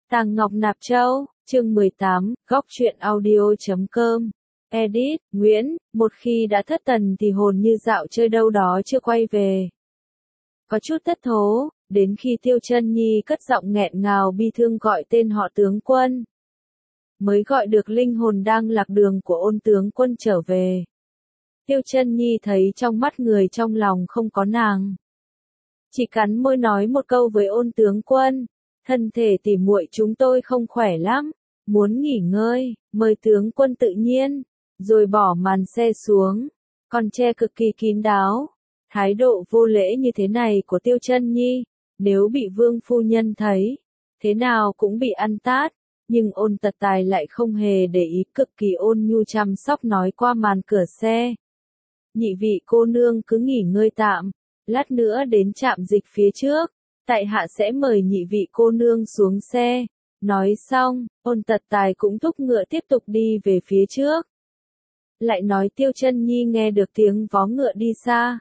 Tàng Ngọc Nạp Châu, chương 18, góc truyện audio.com. Edit, Nguyễn, một khi đã thất tần thì hồn như dạo chơi đâu đó chưa quay về. Có chút thất thố, đến khi Tiêu Chân Nhi cất giọng nghẹn ngào bi thương gọi tên họ tướng quân. Mới gọi được linh hồn đang lạc đường của Ôn tướng quân trở về. Tiêu Chân Nhi thấy trong mắt người trong lòng không có nàng. Chỉ cắn môi nói một câu với Ôn tướng quân. Thân thể tỉ muội chúng tôi không khỏe lắm, muốn nghỉ ngơi, mời tướng quân tự nhiên, rồi bỏ màn xe xuống, còn che cực kỳ kín đáo. Thái độ vô lễ như thế này của Tiêu Chân Nhi, nếu bị Vương phu nhân thấy, thế nào cũng bị ăn tát, nhưng Ôn Tật Tài lại không hề để ý, cực kỳ ôn nhu chăm sóc nói qua màn cửa xe. Nhị vị cô nương cứ nghỉ ngơi tạm, lát nữa đến trạm dịch phía trước. Tại hạ sẽ mời nhị vị cô nương xuống xe. Nói xong, Ôn Tật Tài cũng thúc ngựa tiếp tục đi về phía trước. Lại nói Tiêu Chân Nhi nghe được tiếng vó ngựa đi xa.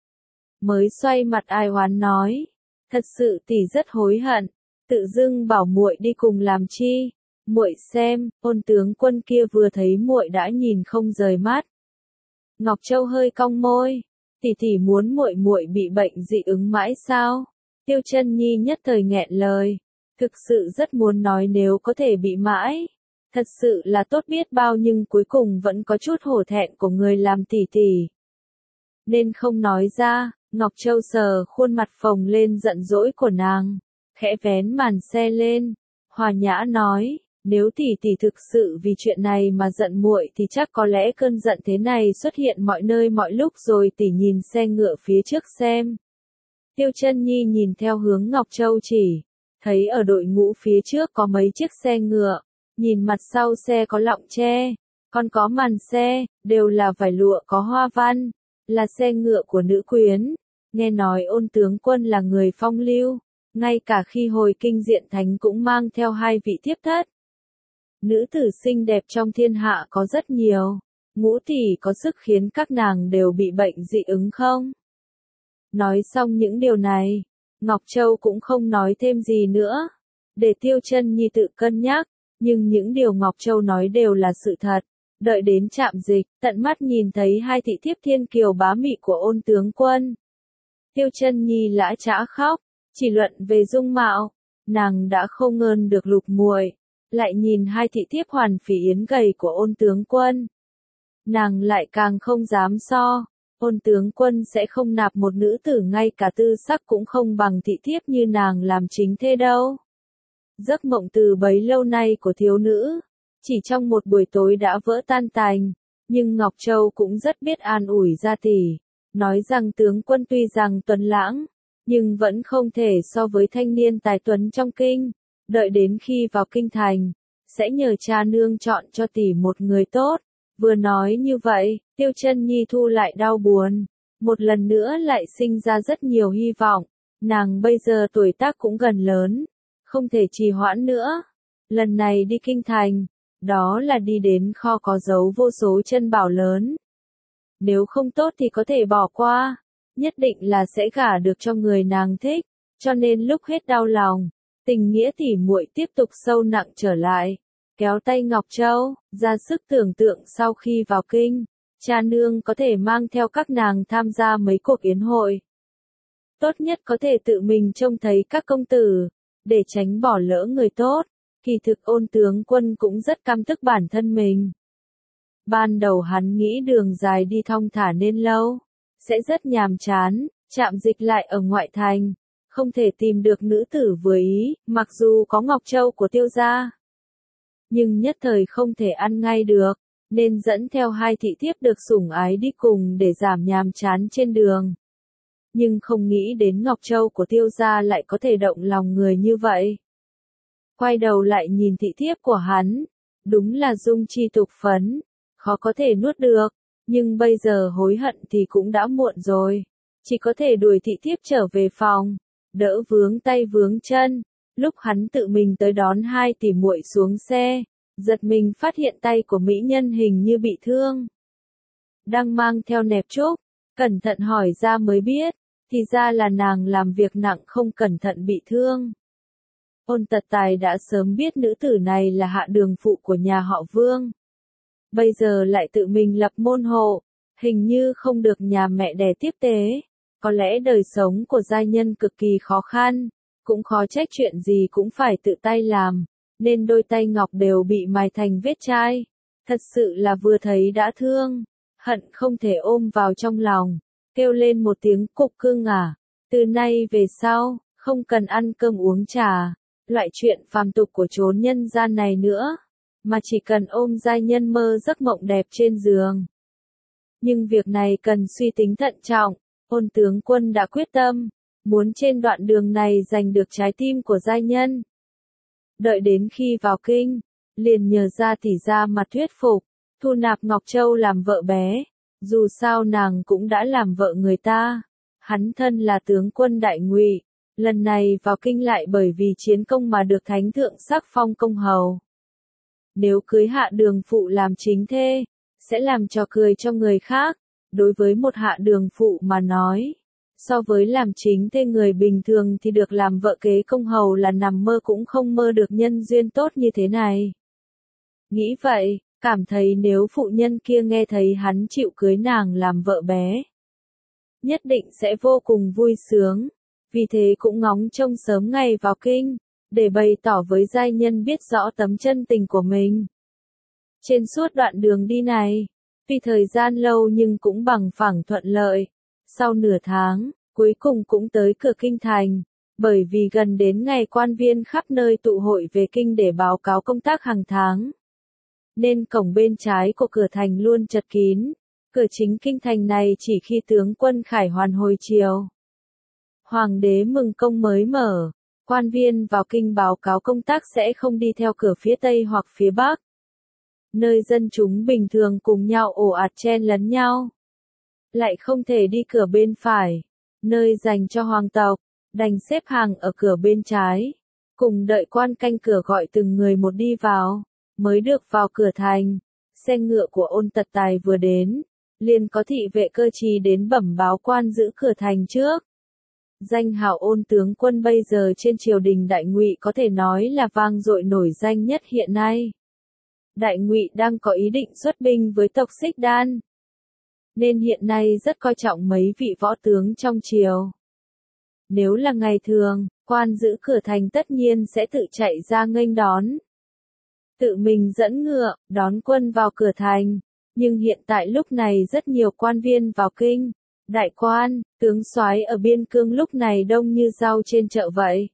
Mới xoay mặt ai oán nói. Thật sự tỷ rất hối hận. Tự dưng bảo muội đi cùng làm chi. Muội xem, Ôn tướng quân kia vừa thấy muội đã nhìn không rời mắt. Ngọc Châu hơi cong môi. Tỷ muốn muội bị bệnh dị ứng mãi sao? Tiêu Chân Nhi nhất thời nghẹn lời, thực sự rất muốn nói nếu có thể bị mãi, thật sự là tốt biết bao, nhưng cuối cùng vẫn có chút hổ thẹn của người làm tỷ, nên không nói ra. Ngọc Châu sờ khuôn mặt phồng lên giận dỗi của nàng, khẽ vén màn xe lên, hòa nhã nói, nếu tỷ thực sự vì chuyện này mà giận muội thì chắc có lẽ cơn giận thế này xuất hiện mọi nơi mọi lúc rồi. Tỷ nhìn xe ngựa phía trước xem. Tiêu Chân Nhi nhìn theo hướng Ngọc Châu chỉ, thấy ở đội ngũ phía trước có mấy chiếc xe ngựa, nhìn mặt sau xe có lọng tre, còn có màn xe, đều là vải lụa có hoa văn, là xe ngựa của nữ quyến. Nghe nói Ôn tướng quân là người phong lưu, ngay cả khi hồi kinh diện thánh cũng mang theo hai vị thiếp thất. Nữ tử xinh đẹp trong thiên hạ có rất nhiều, Ngũ tỷ có sức khiến các nàng đều bị bệnh dị ứng không? Nói xong những điều này, Ngọc Châu cũng không nói thêm gì nữa, để Tiêu Chân Nhi tự cân nhắc, nhưng những điều Ngọc Châu nói đều là sự thật. Đợi đến trạm dịch, tận mắt nhìn thấy hai thị thiếp thiên kiều bá mị của Ôn tướng quân. Tiêu Chân Nhi lã chã khóc, chỉ luận về dung mạo, nàng đã không ngơn được Lục muội, lại nhìn hai thị thiếp hoàn phỉ yến gầy của Ôn tướng quân. Nàng lại càng không dám so. Ôn tướng quân sẽ không nạp một nữ tử ngay cả tư sắc cũng không bằng thị thiếp như nàng làm chính thê đâu. Giấc mộng từ bấy lâu nay của thiếu nữ, chỉ trong một buổi tối đã vỡ tan tành, nhưng Ngọc Châu cũng rất biết an ủi gia tỷ, nói rằng tướng quân tuy rằng tuấn lãng, nhưng vẫn không thể so với thanh niên tài tuấn trong kinh, đợi đến khi vào kinh thành, sẽ nhờ cha nương chọn cho tỷ một người tốt. Vừa nói như vậy, Tiêu Chân Nhi thu lại đau buồn, một lần nữa lại sinh ra rất nhiều hy vọng. Nàng bây giờ tuổi tác cũng gần lớn, không thể trì hoãn nữa. Lần này đi kinh thành, đó là đi đến kho có giấu vô số chân bảo lớn. Nếu không tốt thì có thể bỏ qua, nhất định là sẽ gả được cho người nàng thích, cho nên lúc hết đau lòng, tình nghĩa tỉ muội tiếp tục sâu nặng trở lại. Kéo tay Ngọc Châu, ra sức tưởng tượng sau khi vào kinh, cha nương có thể mang theo các nàng tham gia mấy cuộc yến hội. Tốt nhất có thể tự mình trông thấy các công tử, để tránh bỏ lỡ người tốt. Kỳ thực Ôn tướng quân cũng rất căm tức bản thân mình. Ban đầu hắn nghĩ đường dài đi thong thả nên lâu, sẽ rất nhàm chán, trạm dịch lại ở ngoại thành, không thể tìm được nữ tử vừa ý, mặc dù có Ngọc Châu của Tiêu gia. Nhưng nhất thời không thể ăn ngay được, nên dẫn theo hai thị thiếp được sủng ái đi cùng để giảm nhàm chán trên đường. Nhưng không nghĩ đến Ngọc Châu của Tiêu gia lại có thể động lòng người như vậy. Quay đầu lại nhìn thị thiếp của hắn, đúng là dung chi tục phấn, khó có thể nuốt được, nhưng bây giờ hối hận thì cũng đã muộn rồi, chỉ có thể đuổi thị thiếp trở về phòng, đỡ vướng tay vướng chân. Lúc hắn tự mình tới đón hai tỷ muội xuống xe, giật mình phát hiện tay của mỹ nhân hình như bị thương. Đang mang theo nẹp trúc, cẩn thận hỏi ra mới biết, thì ra là nàng làm việc nặng không cẩn thận bị thương. Ôn Tật Tài đã sớm biết nữ tử này là hạ đường phụ của nhà họ Vương. Bây giờ lại tự mình lập môn hộ, hình như không được nhà mẹ đẻ tiếp tế. Có lẽ đời sống của giai nhân cực kỳ khó khăn, cũng khó trách chuyện gì cũng phải tự tay làm, nên đôi tay ngọc đều bị mài thành vết chai. Thật sự là vừa thấy đã thương, hận không thể ôm vào trong lòng, kêu lên một tiếng cục cưng à. Từ nay về sau, không cần ăn cơm uống trà, loại chuyện phàm tục của chốn nhân gian này nữa, mà chỉ cần ôm giai nhân mơ giấc mộng đẹp trên giường. Nhưng việc này cần suy tính thận trọng, Ôn tướng quân đã quyết tâm, muốn trên đoạn đường này giành được trái tim của giai nhân. Đợi đến khi vào kinh, liền nhờ gia tỷ ra mặt thuyết phục, thu nạp Ngọc Châu làm vợ bé, dù sao nàng cũng đã làm vợ người ta. Hắn thân là tướng quân Đại Ngụy, lần này vào kinh lại bởi vì chiến công mà được thánh thượng sắc phong công hầu. Nếu cưới hạ đường phụ làm chính thê, sẽ làm trò cười cho người khác. Đối với một hạ đường phụ mà nói, so với làm chính thê người bình thường thì được làm vợ kế công hầu là nằm mơ cũng không mơ được nhân duyên tốt như thế này. Nghĩ vậy, cảm thấy nếu phụ nhân kia nghe thấy hắn chịu cưới nàng làm vợ bé, nhất định sẽ vô cùng vui sướng, vì thế cũng ngóng trông sớm ngày vào kinh, để bày tỏ với giai nhân biết rõ tấm chân tình của mình. Trên suốt đoạn đường đi này, vì thời gian lâu nhưng cũng bằng phẳng thuận lợi, sau nửa tháng, cuối cùng cũng tới cửa kinh thành, bởi vì gần đến ngày quan viên khắp nơi tụ hội về kinh để báo cáo công tác hàng tháng, nên cổng bên trái của cửa thành luôn chật kín. Cửa chính kinh thành này chỉ khi tướng quân Khải Hoàn hồi chiều, hoàng đế mừng công mới mở, quan viên vào kinh báo cáo công tác sẽ không đi theo cửa phía tây hoặc phía bắc, nơi dân chúng bình thường cùng nhau ồ ạt chen lấn nhau. Lại không thể đi cửa bên phải, nơi dành cho hoàng tộc, đành xếp hàng ở cửa bên trái, cùng đợi quan canh cửa gọi từng người một đi vào, mới được vào cửa thành. Xe ngựa của Ôn Tật Tài vừa đến, liền có thị vệ cơ trí đến bẩm báo quan giữ cửa thành trước. Danh hào Ôn tướng quân bây giờ trên triều đình Đại Ngụy có thể nói là vang dội nổi danh nhất hiện nay. Đại Ngụy đang có ý định xuất binh với tộc Xích Đan, nên hiện nay rất coi trọng mấy vị võ tướng trong triều. Nếu là ngày thường, quan giữ cửa thành tất nhiên sẽ tự chạy ra nghênh đón, tự mình dẫn ngựa, đón quân vào cửa thành. Nhưng hiện tại lúc này rất nhiều quan viên vào kinh, đại quan, tướng soái ở biên cương lúc này đông như rau trên chợ vậy.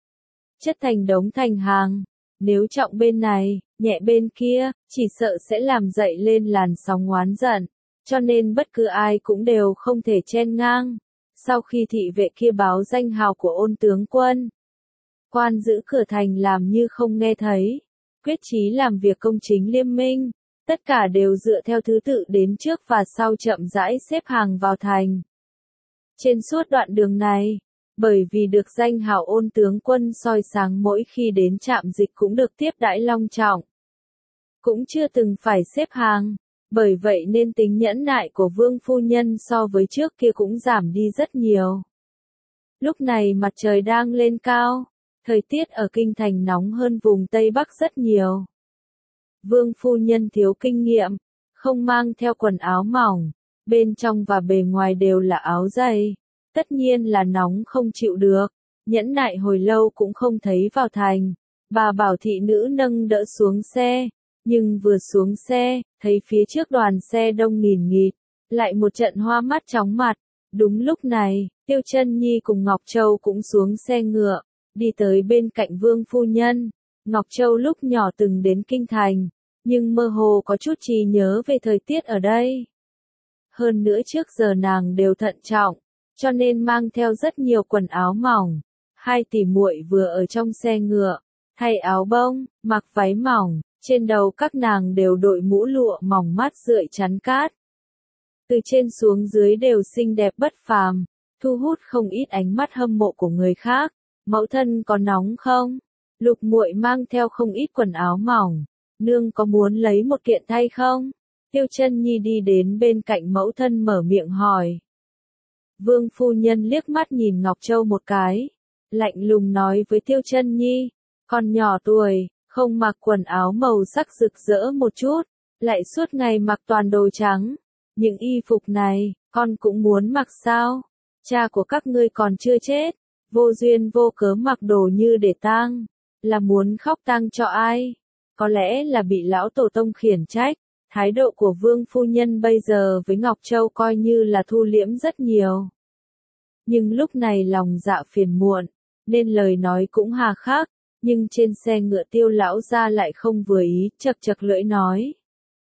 Chất thành đống thành hàng, nếu trọng bên này, nhẹ bên kia, chỉ sợ sẽ làm dậy lên làn sóng oán giận, cho nên bất cứ ai cũng đều không thể chen ngang. Sau khi thị vệ kia báo danh hào của Ôn tướng quân, quan giữ cửa thành làm như không nghe thấy, quyết chí làm việc công chính liêm minh. Tất cả đều dựa theo thứ tự đến trước và sau chậm rãi xếp hàng vào thành. Trên suốt đoạn đường này, bởi vì được danh hào Ôn tướng quân soi sáng mỗi khi đến trạm dịch cũng được tiếp đãi long trọng, cũng chưa từng phải xếp hàng, bởi vậy nên tính nhẫn nại của Vương phu nhân so với trước kia cũng giảm đi rất nhiều. Lúc này mặt trời đang lên cao, thời tiết ở kinh thành nóng hơn vùng Tây Bắc rất nhiều. Vương phu nhân thiếu kinh nghiệm, không mang theo quần áo mỏng, bên trong và bề ngoài đều là áo dày, tất nhiên là nóng không chịu được, nhẫn nại hồi lâu cũng không thấy vào thành. Bà bảo thị nữ nâng đỡ xuống xe, nhưng vừa xuống xe, thấy phía trước đoàn xe đông nghìn nghịt, lại một trận hoa mắt chóng mặt. Đúng lúc này, Tiêu Chân Nhi cùng Ngọc Châu cũng xuống xe ngựa, đi tới bên cạnh Vương phu nhân. Ngọc Châu lúc nhỏ từng đến kinh thành, nhưng mơ hồ có chút trí nhớ về thời tiết ở đây. Hơn nữa trước giờ nàng đều thận trọng, cho nên mang theo rất nhiều quần áo mỏng. Hai tỷ muội vừa ở trong xe ngựa, thay áo bông, mặc váy mỏng, trên đầu các nàng đều đội mũ lụa mỏng mát rượi chắn cát. Từ trên xuống dưới đều xinh đẹp bất phàm, thu hút không ít ánh mắt hâm mộ của người khác. Mẫu thân có nóng không? Lục muội mang theo không ít quần áo mỏng, nương có muốn lấy một kiện thay không? Tiêu Chân Nhi đi đến bên cạnh mẫu thân mở miệng hỏi. Vương phu nhân liếc mắt nhìn Ngọc Châu một cái, lạnh lùng nói với Tiêu Chân Nhi, Còn nhỏ tuổi, không mặc quần áo màu sắc rực rỡ một chút, lại suốt ngày mặc toàn đồ trắng. Những y phục này, con cũng muốn mặc sao? Cha của các ngươi còn chưa chết, vô duyên vô cớ mặc đồ như để tang, là muốn khóc tang cho ai? Có lẽ là bị lão tổ tông khiển trách. Thái độ của Vương phu nhân bây giờ với Ngọc Châu coi như là thu liễm rất nhiều. Nhưng lúc này lòng dạ phiền muộn, nên lời nói cũng hà khắc, nhưng trên xe ngựa Tiêu lão gia lại không vừa ý, chậc chậc lưỡi nói.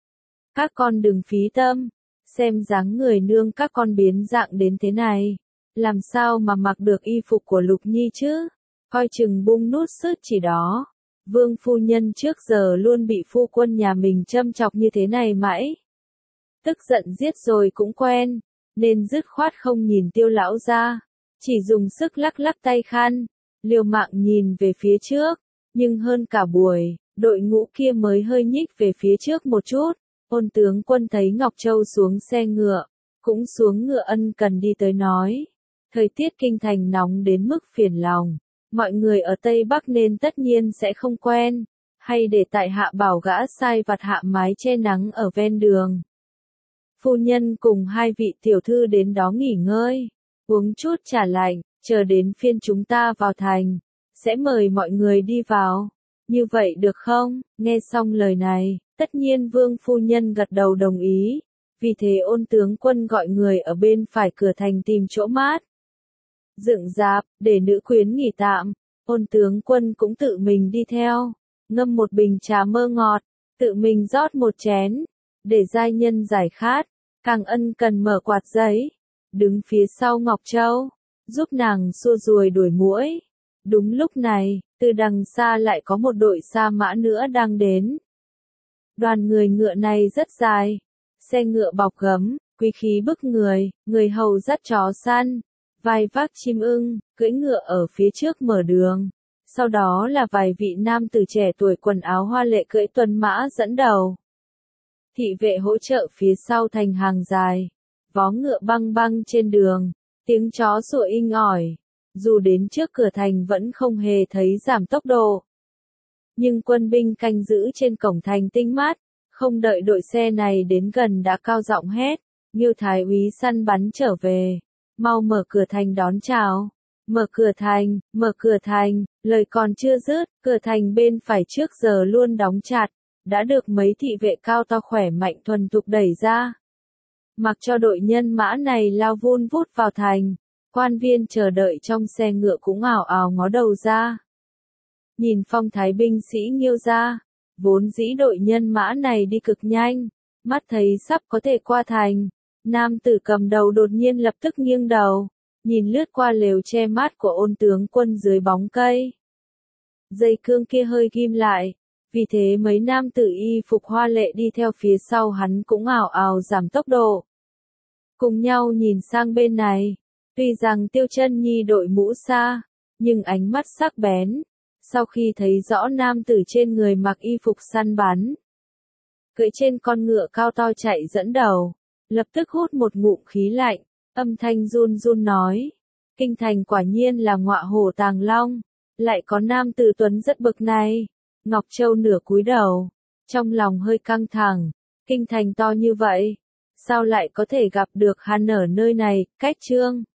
Các con đừng phí tâm, xem dáng người nương các con biến dạng đến thế này, làm sao mà mặc được y phục của Lục Nhi chứ, coi chừng bung nút sứt chỉ đó. Vương phu nhân trước giờ luôn bị phu quân nhà mình châm chọc như thế này mãi. Tức giận giết rồi cũng quen, nên dứt khoát không nhìn Tiêu lão gia, chỉ dùng sức lắc lắc tay khăn, liều mạng nhìn về phía trước, nhưng hơn cả buổi, đội ngũ kia mới hơi nhích về phía trước một chút. Ôn tướng quân thấy Ngọc Châu xuống xe ngựa, cũng xuống ngựa ân cần đi tới nói. Thời tiết kinh thành nóng đến mức phiền lòng, mọi người ở Tây Bắc nên tất nhiên sẽ không quen, hay để tại hạ bảo gã sai vặt hạ mái che nắng ở ven đường. Phu nhân cùng hai vị tiểu thư đến đó nghỉ ngơi, uống chút trà lạnh, chờ đến phiên chúng ta vào thành, sẽ mời mọi người đi vào. Như vậy được không? Nghe xong lời này, tất nhiên Vương phu nhân gật đầu đồng ý, vì thế Ôn tướng quân gọi người ở bên phải cửa thành tìm chỗ mát. Dựng rạp, để nữ quyến nghỉ tạm, Ôn tướng quân cũng tự mình đi theo, ngâm một bình trà mơ ngọt, tự mình rót một chén, để giai nhân giải khát, càng ân cần mở quạt giấy, đứng phía sau Ngọc Châu, giúp nàng xua ruồi đuổi muỗi. Đúng lúc này, từ đằng xa lại có một đội sa mã nữa đang đến. Đoàn người ngựa này rất dài, xe ngựa bọc gấm, quý khí bức người, người hầu dắt chó săn, vai vác chim ưng, cưỡi ngựa ở phía trước mở đường. Sau đó là vài vị nam tử trẻ tuổi quần áo hoa lệ cưỡi tuần mã dẫn đầu. Thị vệ hỗ trợ phía sau thành hàng dài, vó ngựa băng băng trên đường, tiếng chó sủa inh ỏi. Dù đến trước cửa thành vẫn không hề thấy giảm tốc độ. Nhưng quân binh canh giữ trên cổng thành tinh mát, không đợi đội xe này đến gần đã cao giọng hét, Ngưu Thái úy săn bắn trở về, mau mở cửa thành đón chào. Mở cửa thành, lời còn chưa dứt, cửa thành bên phải trước giờ luôn đóng chặt, đã được mấy thị vệ cao to khỏe mạnh thuần thục đẩy ra. Mặc cho đội nhân mã này lao vun vút vào thành. Quan viên chờ đợi trong xe ngựa cũng ảo ảo ngó đầu ra. Nhìn phong thái binh sĩ Nghiêu gia, vốn dĩ đội nhân mã này đi cực nhanh, mắt thấy sắp có thể qua thành. Nam tử cầm đầu đột nhiên lập tức nghiêng đầu, nhìn lướt qua lều che mát của Ôn tướng quân dưới bóng cây. Dây cương kia hơi ghim lại, vì thế mấy nam tử y phục hoa lệ đi theo phía sau hắn cũng ảo ảo giảm tốc độ. Cùng nhau nhìn sang bên này. Tuy rằng Tiêu Chân Nhi đội mũ xa, nhưng ánh mắt sắc bén, sau khi thấy rõ nam tử trên người mặc y phục săn bắn, cưỡi trên con ngựa cao to chạy dẫn đầu, lập tức hút một ngụm khí lạnh, âm thanh run run nói, kinh thành quả nhiên là ngọa hổ tàng long, lại có nam tử tuấn rất bực này. Ngọc Châu nửa cúi đầu, trong lòng hơi căng thẳng, kinh thành to như vậy, sao lại có thể gặp được hắn ở nơi này, cách Trương